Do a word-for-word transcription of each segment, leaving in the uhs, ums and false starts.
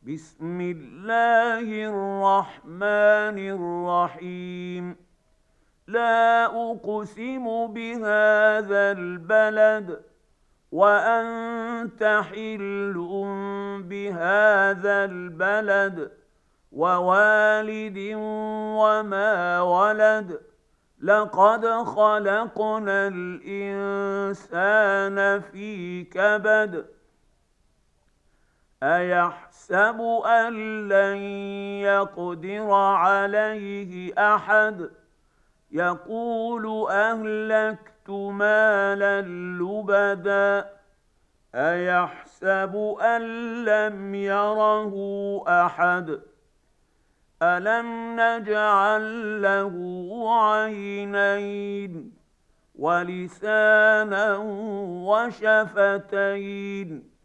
بسم الله الرحمن الرحيم. لا أقسم بهذا البلد وأنت حل بهذا البلد ووالد وما ولد. لقد خلقنا الإنسان في كبد. أيحسب أن لن يقدر عليه أحد. يقول أهلكت مالا لبدا. أيحسب أن لم يره أحد. ألم نجعل له عينين ولسانا وشفتين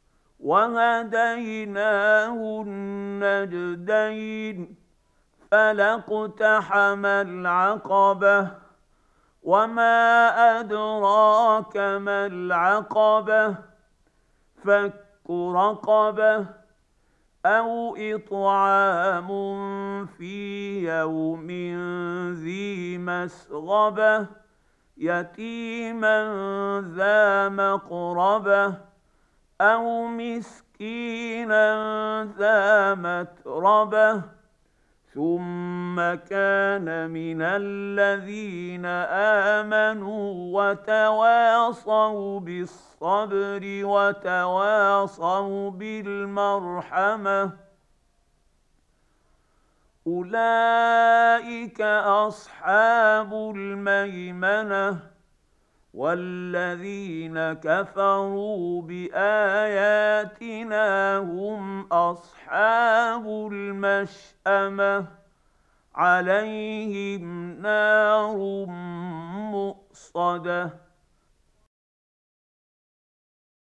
وهديناه النجدين. فلاقتحم العقبة وما أدراك ما العقبة. فك رقبة أو إطعام في يوم ذي مسغبة يتيما ذا مقربة أو مسكينا ذا متربة. ثم كان من الذين آمنوا وتواصوا بالصبر وتواصوا بالمرحمة. أولئك أصحاب الميمنة. والذين كفروا بآياتنا هم أصحاب المشأمة. عليهم نار مؤصدة.